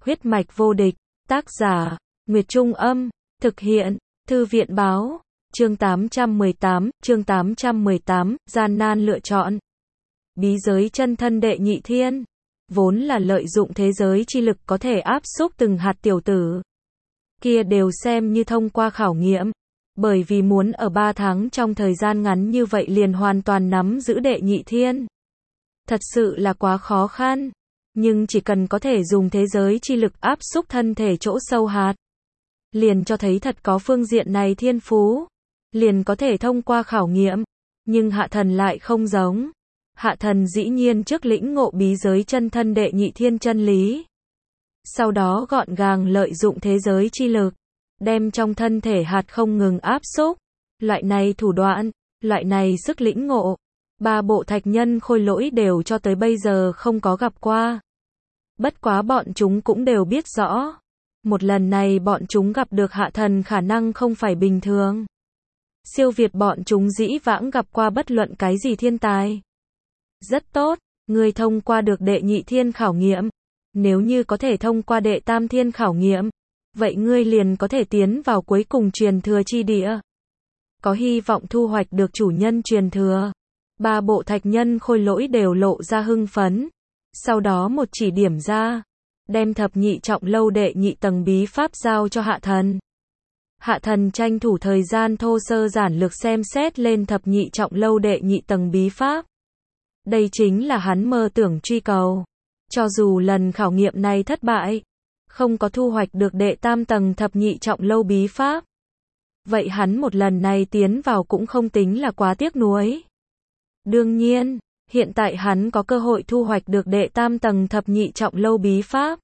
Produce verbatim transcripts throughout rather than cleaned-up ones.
Huyết mạch vô địch, tác giả, Nguyệt Trung Âm, thực hiện, Thư viện Báo, chương tám trăm mười tám, chương tám trăm mười tám, gian nan lựa chọn. Bí giới chân thân đệ nhị thiên, vốn là lợi dụng thế giới chi lực có thể áp xúc từng hạt tiểu tử. Kia đều xem như thông qua khảo nghiệm, bởi vì muốn ở ba tháng trong thời gian ngắn như vậy liền hoàn toàn nắm giữ đệ nhị thiên. Thật sự là quá khó khăn. Nhưng chỉ cần có thể dùng thế giới chi lực áp xúc thân thể chỗ sâu hạt, liền cho thấy thật có phương diện này thiên phú, liền có thể thông qua khảo nghiệm. Nhưng hạ thần lại không giống. Hạ thần dĩ nhiên trước lĩnh ngộ bí giới chân thân đệ nhị thiên chân lý. Sau đó gọn gàng lợi dụng thế giới chi lực, đem trong thân thể hạt không ngừng áp xúc. Loại này thủ đoạn, loại này sức lĩnh ngộ, ba bộ thạch nhân khôi lỗi đều cho tới bây giờ không có gặp qua. Bất quá bọn chúng cũng đều biết rõ. Một lần này bọn chúng gặp được hạ thần khả năng không phải bình thường. Siêu việt bọn chúng dĩ vãng gặp qua bất luận cái gì thiên tài. Rất tốt, ngươi thông qua được đệ nhị thiên khảo nghiệm. Nếu như có thể thông qua đệ tam thiên khảo nghiệm, vậy ngươi liền có thể tiến vào cuối cùng truyền thừa chi địa. Có hy vọng thu hoạch được chủ nhân truyền thừa. Ba bộ thạch nhân khôi lỗi đều lộ ra hưng phấn. Sau đó một chỉ điểm ra, đem thập nhị trọng lâu đệ nhị tầng bí pháp giao cho hạ thần. Hạ thần tranh thủ thời gian thô sơ giản lược xem xét lên thập nhị trọng lâu đệ nhị tầng bí pháp. Đây chính là hắn mơ tưởng truy cầu. Cho dù lần khảo nghiệm này thất bại, không có thu hoạch được đệ tam tầng thập nhị trọng lâu bí pháp, vậy hắn một lần này tiến vào cũng không tính là quá tiếc nuối. Đương nhiên, hiện tại hắn có cơ hội thu hoạch được đệ tam tầng thập nhị trọng lâu bí pháp.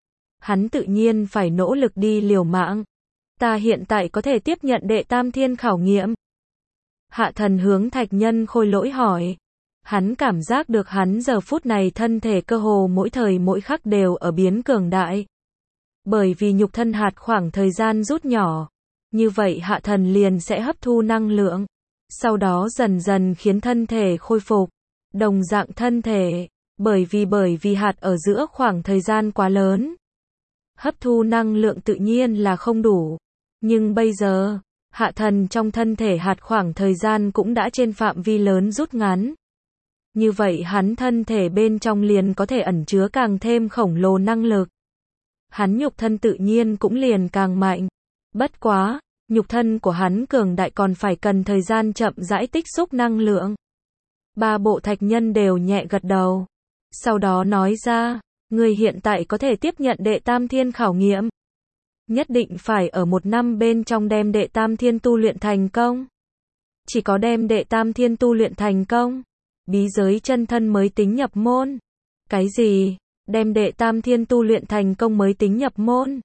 Hắn tự nhiên phải nỗ lực đi liều mạng. Ta hiện tại có thể tiếp nhận đệ tam thiên khảo nghiệm. Hạ thần hướng thạch nhân khôi lỗi hỏi. Hắn cảm giác được hắn giờ phút này thân thể cơ hồ mỗi thời mỗi khắc đều ở biến cường đại. Bởi vì nhục thân hạt khoảng thời gian rút nhỏ. Như vậy hạ thần liền sẽ hấp thu năng lượng. Sau đó dần dần khiến thân thể khôi phục. Đồng dạng thân thể, bởi vì bởi vì hạt ở giữa khoảng thời gian quá lớn. Hấp thu năng lượng tự nhiên là không đủ. Nhưng bây giờ, hạ thần trong thân thể hạt khoảng thời gian cũng đã trên phạm vi lớn rút ngắn. Như vậy hắn thân thể bên trong liền có thể ẩn chứa càng thêm khổng lồ năng lực. Hắn nhục thân tự nhiên cũng liền càng mạnh. Bất quá, nhục thân của hắn cường đại còn phải cần thời gian chậm rãi tích xúc năng lượng. Ba bộ thạch nhân đều nhẹ gật đầu. Sau đó nói ra, người hiện tại có thể tiếp nhận đệ tam thiên khảo nghiệm. Nhất định phải ở một năm bên trong đem đệ tam thiên tu luyện thành công. Chỉ có đem đệ tam thiên tu luyện thành công, bí giới chân thân mới tính nhập môn. Cái gì? Đem đệ tam thiên tu luyện thành công mới tính nhập môn?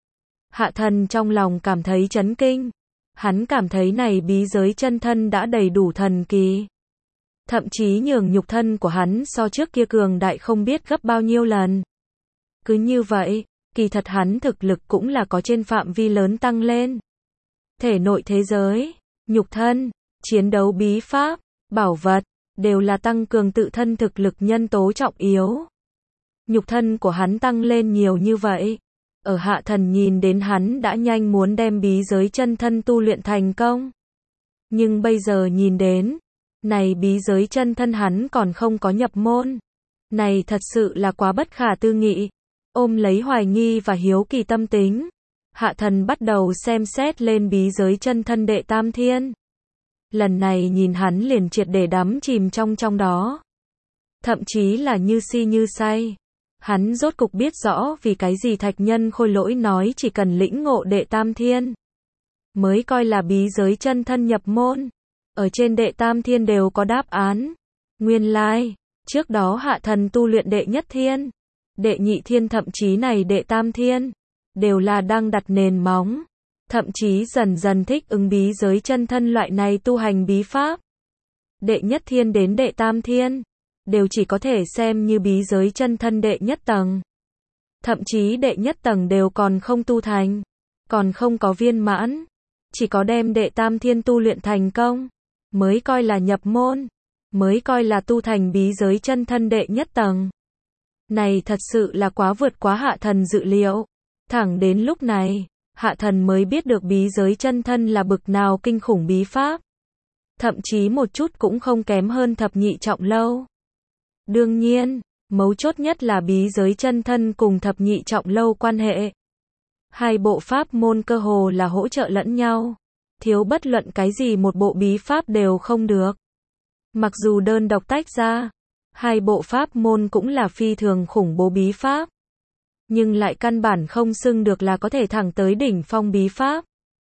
Hạ thần trong lòng cảm thấy chấn kinh. Hắn cảm thấy này bí giới chân thân đã đầy đủ thần kỳ. Thậm chí nhường nhục thân của hắn so trước kia cường đại không biết gấp bao nhiêu lần. Cứ như vậy, kỳ thật hắn thực lực cũng là có trên phạm vi lớn tăng lên. Thể nội thế giới, nhục thân, chiến đấu bí pháp, bảo vật, đều là tăng cường tự thân thực lực nhân tố trọng yếu. Nhục thân của hắn tăng lên nhiều như vậy. Ở hạ thần nhìn đến hắn đã nhanh muốn đem bí giới chân thân tu luyện thành công. Nhưng bây giờ nhìn đến, này bí giới chân thân hắn còn không có nhập môn. Này thật sự là quá bất khả tư nghị. Ôm lấy hoài nghi và hiếu kỳ tâm tính, hạ thần bắt đầu xem xét lên bí giới chân thân đệ tam thiên. Lần này nhìn hắn liền triệt để đắm chìm trong trong đó. Thậm chí là như si như say. Hắn rốt cục biết rõ vì cái gì thạch nhân khôi lỗi nói chỉ cần lĩnh ngộ đệ tam thiên mới coi là bí giới chân thân nhập môn. Ở trên đệ tam thiên đều có đáp án. Nguyên lai, like, trước đó hạ thần tu luyện đệ nhất thiên, đệ nhị thiên thậm chí này đệ tam thiên, đều là đang đặt nền móng. Thậm chí dần dần thích ứng bí giới chân thân loại này tu hành bí pháp. Đệ nhất thiên đến đệ tam thiên, đều chỉ có thể xem như bí giới chân thân đệ nhất tầng. Thậm chí đệ nhất tầng đều còn không tu thành, còn không có viên mãn. Chỉ có đem đệ tam thiên tu luyện thành công, mới coi là nhập môn, mới coi là tu thành bí giới chân thân đệ nhất tầng. Này thật sự là quá vượt quá Hạ Thần dự liệu. Thẳng đến lúc này, Hạ Thần mới biết được bí giới chân thân là bực nào kinh khủng bí pháp. Thậm chí một chút cũng không kém hơn thập nhị trọng lâu. Đương nhiên, mấu chốt nhất là bí giới chân thân cùng thập nhị trọng lâu quan hệ. Hai bộ pháp môn cơ hồ là hỗ trợ lẫn nhau. Thiếu bất luận cái gì một bộ bí pháp đều không được. Mặc dù đơn độc tách ra, hai bộ pháp môn cũng là phi thường khủng bố bí pháp. Nhưng lại căn bản không xưng được là có thể thẳng tới đỉnh phong bí pháp.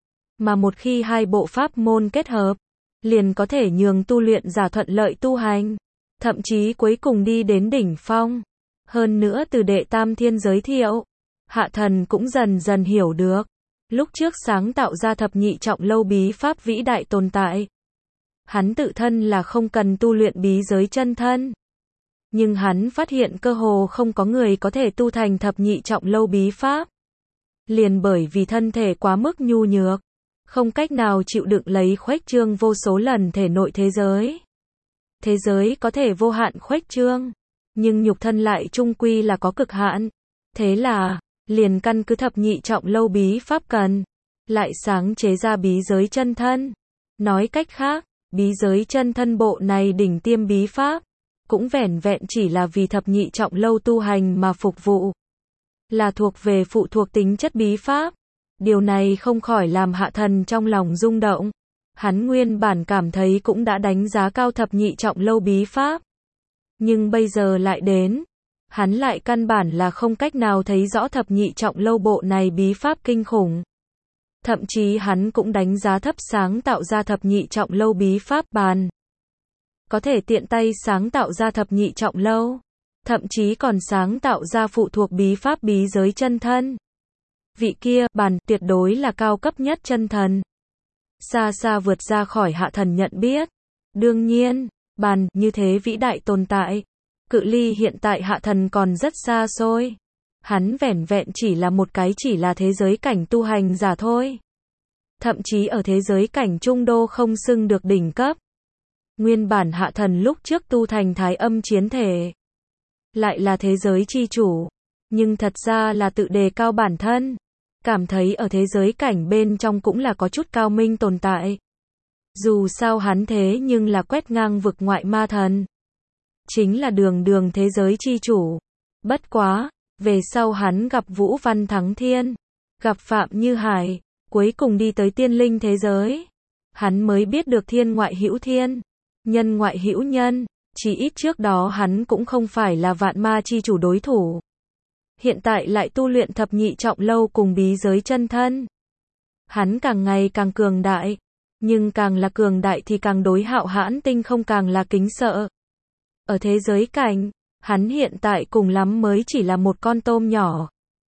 Mà một khi hai bộ pháp môn kết hợp, liền có thể nhường tu luyện giả thuận lợi tu hành. Thậm chí cuối cùng đi đến đỉnh phong. Hơn nữa từ đệ tam thiên giới thiệu, Hạ Thần cũng dần dần hiểu được. Lúc trước sáng tạo ra thập nhị trọng lâu bí pháp vĩ đại tồn tại. Hắn tự thân là không cần tu luyện bí giới chân thân. Nhưng hắn phát hiện cơ hồ không có người có thể tu thành thập nhị trọng lâu bí pháp. Liền bởi vì thân thể quá mức nhu nhược, không cách nào chịu đựng lấy khuếch trương vô số lần thể nội thế giới. Thế giới có thể vô hạn khuếch trương, nhưng nhục thân lại chung quy là có cực hạn. Thế là, liền căn cứ thập nhị trọng lâu bí pháp cần, lại sáng chế ra bí giới chân thân. Nói cách khác, bí giới chân thân bộ này đỉnh tiêm bí pháp, cũng vẻn vẹn chỉ là vì thập nhị trọng lâu tu hành mà phục vụ. Là thuộc về phụ thuộc tính chất bí pháp. Điều này không khỏi làm Hạ Thần trong lòng rung động. Hắn nguyên bản cảm thấy cũng đã đánh giá cao thập nhị trọng lâu bí pháp. Nhưng bây giờ lại đến, hắn lại căn bản là không cách nào thấy rõ thập nhị trọng lâu bộ này bí pháp kinh khủng. Thậm chí hắn cũng đánh giá thấp sáng tạo ra thập nhị trọng lâu bí pháp bàn. Có thể tiện tay sáng tạo ra thập nhị trọng lâu. Thậm chí còn sáng tạo ra phụ thuộc bí pháp bí giới chân thân. Vị kia, bàn, tuyệt đối là cao cấp nhất chân thần. Xa xa vượt ra khỏi Hạ Thần nhận biết. Đương nhiên, bàn, như thế vĩ đại tồn tại. Cự ly hiện tại Hạ Thần còn rất xa xôi. Hắn vẻn vẹn chỉ là một cái chỉ là thế giới cảnh tu hành giả thôi. Thậm chí ở thế giới cảnh trung đô không xưng được đỉnh cấp. Nguyên bản Hạ Thần lúc trước tu thành thái âm chiến thể. Lại là thế giới chi chủ. Nhưng thật ra là tự đề cao bản thân. Cảm thấy ở thế giới cảnh bên trong cũng là có chút cao minh tồn tại. Dù sao hắn thế nhưng là quét ngang vực ngoại ma thần. Chính là đường đường thế giới chi chủ. Bất quá, về sau hắn gặp Vũ Văn Thắng Thiên, gặp Phạm Như Hải, cuối cùng đi tới tiên linh thế giới. Hắn mới biết được thiên ngoại hữu thiên, nhân ngoại hữu nhân, chỉ ít trước đó hắn cũng không phải là vạn ma chi chủ đối thủ. Hiện tại lại tu luyện thập nhị trọng lâu cùng bí giới chân thân. Hắn càng ngày càng cường đại, nhưng càng là cường đại thì càng đối Hạo Hãn Tinh không càng là kính sợ. Ở thế giới cảnh, hắn hiện tại cùng lắm mới chỉ là một con tôm nhỏ.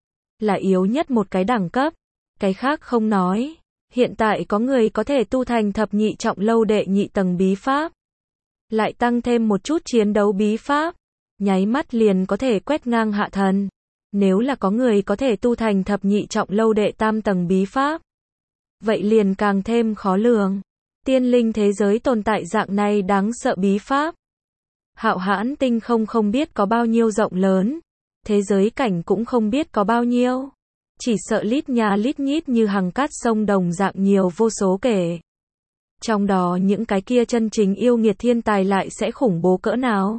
Là yếu nhất một cái đẳng cấp, cái khác không nói. Hiện tại có người có thể tu thành thập nhị trọng lâu đệ nhị tầng bí pháp. Lại tăng thêm một chút chiến đấu bí pháp. Nháy mắt liền có thể quét ngang Hạ Thần. Nếu là có người có thể tu thành thập nhị trọng lâu đệ tam tầng bí pháp. Vậy liền càng thêm khó lường. Tiên linh thế giới tồn tại dạng này đáng sợ bí pháp. Hạo Hãn Tinh không không biết có bao nhiêu rộng lớn. Thế giới cảnh cũng không biết có bao nhiêu. Chỉ sợ lít nhà lít nhít như hằng cát sông đồng dạng nhiều vô số kể. Trong đó những cái kia chân chính yêu nghiệt thiên tài lại sẽ khủng bố cỡ nào.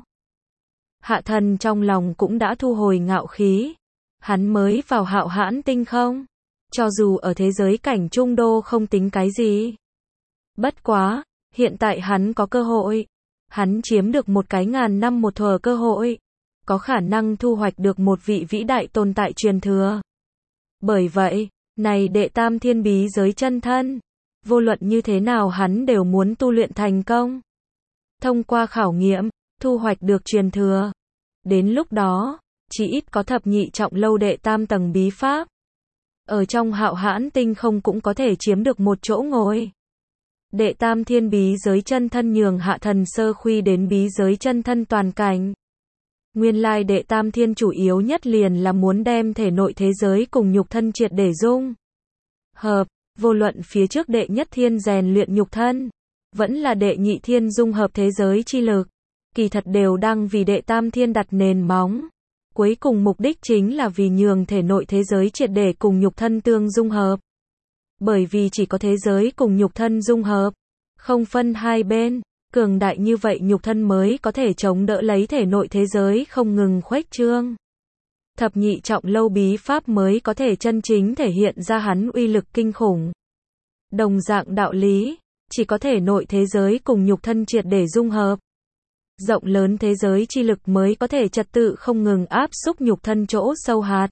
Hạ Thần trong lòng cũng đã thu hồi ngạo khí. Hắn mới vào Hạo Hãn Tinh không? Cho dù ở thế giới cảnh trung đô không tính cái gì. Bất quá, hiện tại hắn có cơ hội. Hắn chiếm được một cái ngàn năm một thuở cơ hội. Có khả năng thu hoạch được một vị vĩ đại tồn tại truyền thừa. Bởi vậy, này đệ tam thiên bí giới chân thân. Vô luận như thế nào hắn đều muốn tu luyện thành công. Thông qua khảo nghiệm, thu hoạch được truyền thừa. Đến lúc đó, chỉ ít có thập nhị trọng lâu đệ tam tầng bí pháp. Ở trong Hạo Hãn Tinh không cũng có thể chiếm được một chỗ ngồi. Đệ tam thiên bí giới chân thân nhường Hạ Thần sơ khuy đến bí giới chân thân toàn cảnh. Nguyên lai đệ tam thiên chủ yếu nhất liền là muốn đem thể nội thế giới cùng nhục thân triệt để dung hợp. Vô luận phía trước đệ nhất thiên rèn luyện nhục thân, vẫn là đệ nhị thiên dung hợp thế giới chi lực, kỳ thật đều đang vì đệ tam thiên đặt nền móng. Cuối cùng mục đích chính là vì nhường thể nội thế giới triệt để cùng nhục thân tương dung hợp. Bởi vì chỉ có thế giới cùng nhục thân dung hợp, không phân hai bên, cường đại như vậy nhục thân mới có thể chống đỡ lấy thể nội thế giới không ngừng khuếch trương. Thập nhị trọng lâu bí pháp mới có thể chân chính thể hiện ra hắn uy lực kinh khủng. Đồng dạng đạo lý, chỉ có thể nội thế giới cùng nhục thân triệt để dung hợp. Rộng lớn thế giới chi lực mới có thể trật tự không ngừng áp xúc nhục thân chỗ sâu hạt.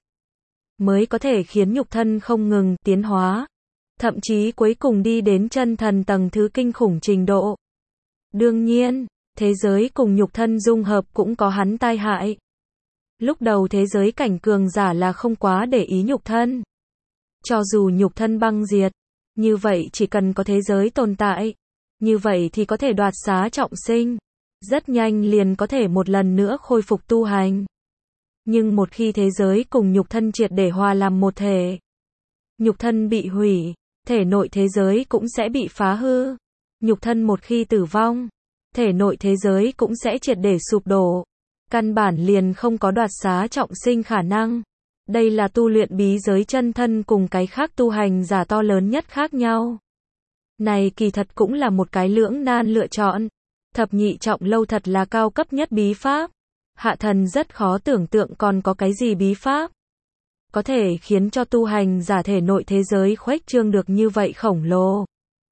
Mới có thể khiến nhục thân không ngừng tiến hóa. Thậm chí cuối cùng đi đến chân thần tầng thứ kinh khủng trình độ. Đương nhiên, thế giới cùng nhục thân dung hợp cũng có hắn tai hại. Lúc đầu thế giới cảnh cường giả là không quá để ý nhục thân. Cho dù nhục thân băng diệt, như vậy chỉ cần có thế giới tồn tại, như vậy thì có thể đoạt xá trọng sinh. Rất nhanh liền có thể một lần nữa khôi phục tu hành. Nhưng một khi thế giới cùng nhục thân triệt để hòa làm một thể, nhục thân bị hủy, thể nội thế giới cũng sẽ bị phá hư. Nhục thân một khi tử vong, thể nội thế giới cũng sẽ triệt để sụp đổ. Căn bản liền không có đoạt xá trọng sinh khả năng. Đây là tu luyện bí giới chân thân cùng cái khác tu hành giả to lớn nhất khác nhau. Này kỳ thật cũng là một cái lưỡng nan lựa chọn. Thập nhị trọng lâu thật là cao cấp nhất bí pháp. Hạ thần rất khó tưởng tượng còn có cái gì bí pháp có thể khiến cho tu hành giả thể nội thế giới khuếch trương được như vậy khổng lồ.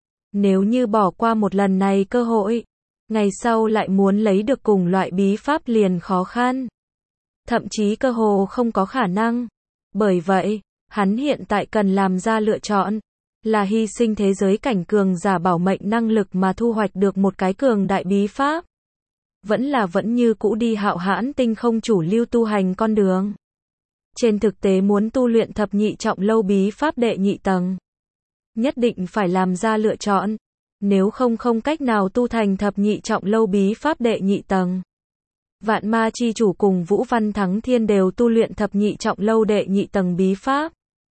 Nếu như bỏ qua một lần này cơ hội, ngày sau lại muốn lấy được cùng loại bí pháp liền khó khăn. Thậm chí cơ hồ không có khả năng. Bởi vậy, hắn hiện tại cần làm ra lựa chọn, là hy sinh thế giới cảnh cường giả bảo mệnh năng lực mà thu hoạch được một cái cường đại bí pháp. Vẫn là vẫn như cũ đi hạo hãn tinh không chủ lưu tu hành con đường. Trên thực tế muốn tu luyện thập nhị trọng lâu bí pháp đệ nhị tầng, nhất định phải làm ra lựa chọn. Nếu không không cách nào tu thành thập nhị trọng lâu bí pháp đệ nhị tầng. Vạn ma chi chủ cùng Vũ Văn Thắng Thiên đều tu luyện thập nhị trọng lâu đệ nhị tầng bí pháp.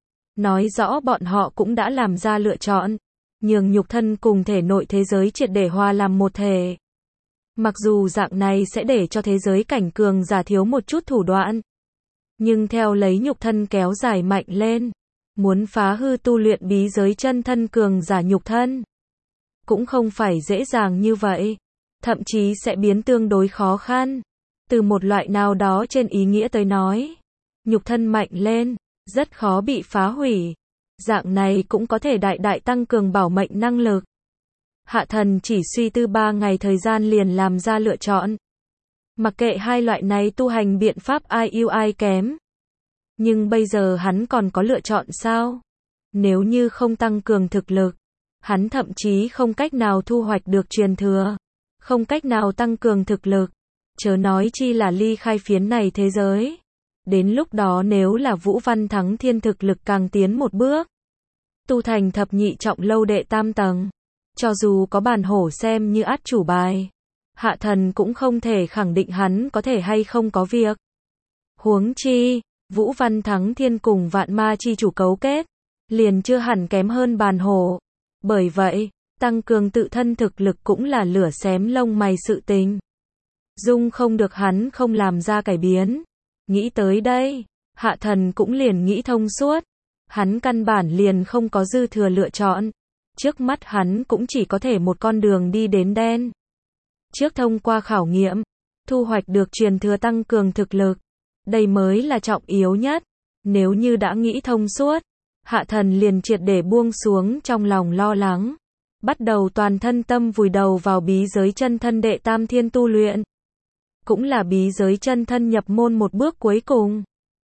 Nói rõ bọn họ cũng đã làm ra lựa chọn, nhường nhục thân cùng thể nội thế giới triệt để hòa làm một thể. Mặc dù dạng này sẽ để cho thế giới cảnh cường giả thiếu một chút thủ đoạn, nhưng theo lấy nhục thân kéo dài mạnh lên, muốn phá hư tu luyện bí giới chân thân cường giả nhục thân, cũng không phải dễ dàng như vậy, thậm chí sẽ biến tương đối khó khăn. Từ một loại nào đó trên ý nghĩa tới nói, nhục thân mạnh lên, rất khó bị phá hủy. Dạng này cũng có thể đại đại tăng cường bảo mệnh năng lực. Hạ thần chỉ suy tư ba ngày thời gian liền làm ra lựa chọn. Mặc kệ hai loại này tu hành biện pháp ai ưu ai kém. Nhưng bây giờ hắn còn có lựa chọn sao? Nếu như không tăng cường thực lực, hắn thậm chí không cách nào thu hoạch được truyền thừa. Không cách nào tăng cường thực lực. Chớ nói chi là ly khai phiến này thế giới. Đến lúc đó nếu là Vũ Văn Thắng Thiên thực lực càng tiến một bước, tu thành thập nhị trọng lâu đệ tam tầng, cho dù có bản hổ xem như át chủ bài, hạ thần cũng không thể khẳng định hắn có thể hay không có việc. Huống chi, Vũ Văn Thắng Thiên cùng Vạn Ma chi chủ cấu kết, liền chưa hẳn kém hơn bản hổ. Bởi vậy, tăng cường tự thân thực lực cũng là lửa xém lông mày sự tình. Dung không được hắn không làm ra cải biến. Nghĩ tới đây, hạ thần cũng liền nghĩ thông suốt. Hắn căn bản liền không có dư thừa lựa chọn. Trước mắt hắn cũng chỉ có thể một con đường đi đến đen. Trước thông qua khảo nghiệm, thu hoạch được truyền thừa tăng cường thực lực. Đây mới là trọng yếu nhất. Nếu như đã nghĩ thông suốt, hạ thần liền triệt để buông xuống trong lòng lo lắng. Bắt đầu toàn thân tâm vùi đầu vào bí giới chân thân đệ tam thiên tu luyện. Cũng là bí giới chân thân nhập môn một bước cuối cùng.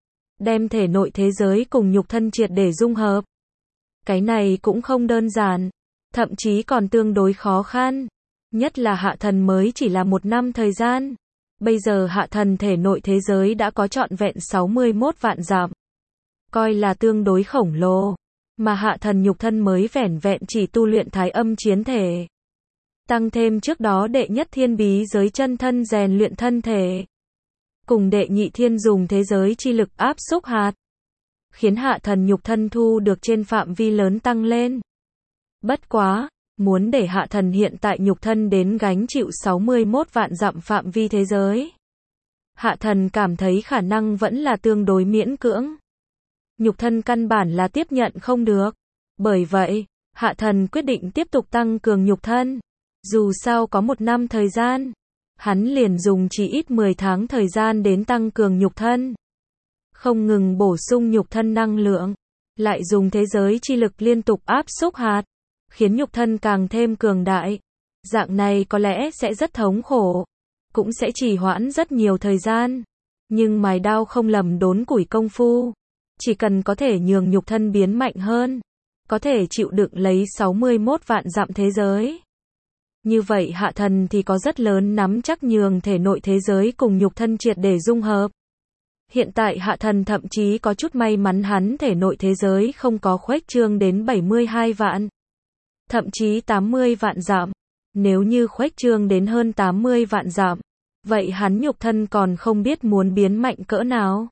Đem thể nội thế giới cùng nhục thân triệt để dung hợp. Cái này cũng không đơn giản, thậm chí còn tương đối khó khăn. Nhất là hạ thần mới chỉ là một năm thời gian. Bây giờ hạ thần thể nội thế giới đã có trọn vẹn sáu mươi mốt vạn dặm. Coi là tương đối khổng lồ. Mà hạ thần nhục thân mới vẻn vẹn chỉ tu luyện thái âm chiến thể. Tăng thêm trước đó đệ nhất thiên bí giới chân thân rèn luyện thân thể. Cùng đệ nhị thiên dùng thế giới chi lực áp xúc hạt. Khiến hạ thần nhục thân thu được trên phạm vi lớn tăng lên. Bất quá, muốn để hạ thần hiện tại nhục thân đến gánh chịu sáu mươi mốt vạn dặm phạm vi thế giới. Hạ thần cảm thấy khả năng vẫn là tương đối miễn cưỡng. Nhục thân căn bản là tiếp nhận không được. Bởi vậy, hạ thần quyết định tiếp tục tăng cường nhục thân. Dù sao có một năm thời gian, hắn liền dùng chỉ ít mười tháng thời gian đến tăng cường nhục thân. Không ngừng bổ sung nhục thân năng lượng, lại dùng thế giới chi lực liên tục áp xúc hạt, khiến nhục thân càng thêm cường đại. Dạng này có lẽ sẽ rất thống khổ, cũng sẽ trì hoãn rất nhiều thời gian. Nhưng mài đao không lầm đốn củi công phu. Chỉ cần có thể nhường nhục thân biến mạnh hơn, có thể chịu đựng lấy sáu mươi mốt vạn dặm thế giới. Như vậy hạ thần thì có rất lớn nắm chắc nhường thể nội thế giới cùng nhục thân triệt để dung hợp. Hiện tại hạ thần thậm chí có chút may mắn hắn thể nội thế giới không có khuếch trương đến bảy mươi hai vạn. Thậm chí tám mươi vạn dặm. Nếu như khuếch trương đến hơn tám mươi vạn dặm, vậy hắn nhục thân còn không biết muốn biến mạnh cỡ nào.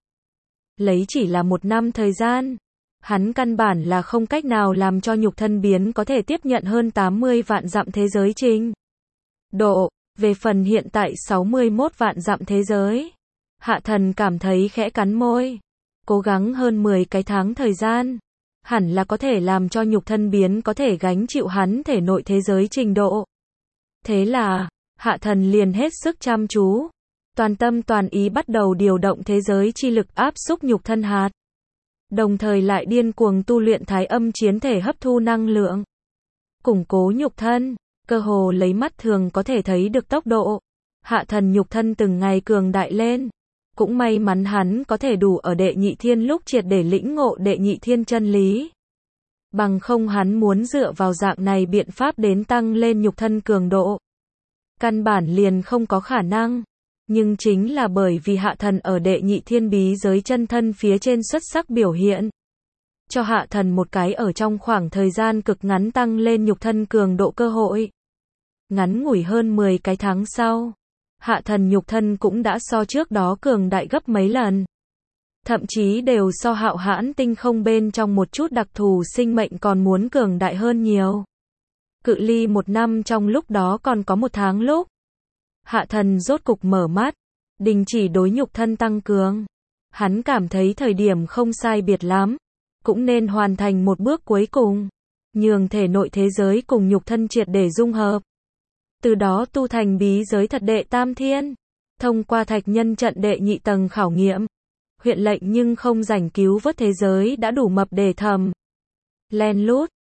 Lấy chỉ là một năm thời gian, hắn căn bản là không cách nào làm cho nhục thân biến có thể tiếp nhận hơn tám mươi vạn dặm thế giới trình độ. Về phần hiện tại sáu mươi mốt vạn dặm thế giới, hạ thần cảm thấy khẽ cắn môi. Cố gắng hơn mười cái tháng thời gian, hẳn là có thể làm cho nhục thân biến có thể gánh chịu hắn thể nội thế giới trình độ. Thế là, hạ thần liền hết sức chăm chú, toàn tâm toàn ý bắt đầu điều động thế giới chi lực áp xúc nhục thân hạt. Đồng thời lại điên cuồng tu luyện thái âm chiến thể hấp thu năng lượng, củng cố nhục thân, cơ hồ lấy mắt thường có thể thấy được tốc độ. Hạ thần nhục thân từng ngày cường đại lên. Cũng may mắn hắn có thể đủ ở đệ nhị thiên lúc triệt để lĩnh ngộ đệ nhị thiên chân lý. Bằng không hắn muốn dựa vào dạng này biện pháp đến tăng lên nhục thân cường độ, căn bản liền không có khả năng. Nhưng chính là bởi vì hạ thần ở đệ nhị thiên bí giới chân thân phía trên xuất sắc biểu hiện, cho hạ thần một cái ở trong khoảng thời gian cực ngắn tăng lên nhục thân cường độ cơ hội. Ngắn ngủi hơn mười cái tháng sau, hạ thần nhục thân cũng đã so trước đó cường đại gấp mấy lần. Thậm chí đều so hạo hãn tinh không bên trong một chút đặc thù sinh mệnh còn muốn cường đại hơn nhiều. Cự ly một năm trong lúc đó còn có một tháng lúc, hạ thần rốt cục mở mắt, đình chỉ đối nhục thân tăng cường. Hắn cảm thấy thời điểm không sai biệt lắm, cũng nên hoàn thành một bước cuối cùng, nhường thể nội thế giới cùng nhục thân triệt để dung hợp. Từ đó tu thành bí giới thật đệ tam thiên, thông qua thạch nhân trận đệ nhị tầng khảo nghiệm. Huyện lệnh nhưng không rảnh cứu vớt thế giới đã đủ mập để thầm len lút,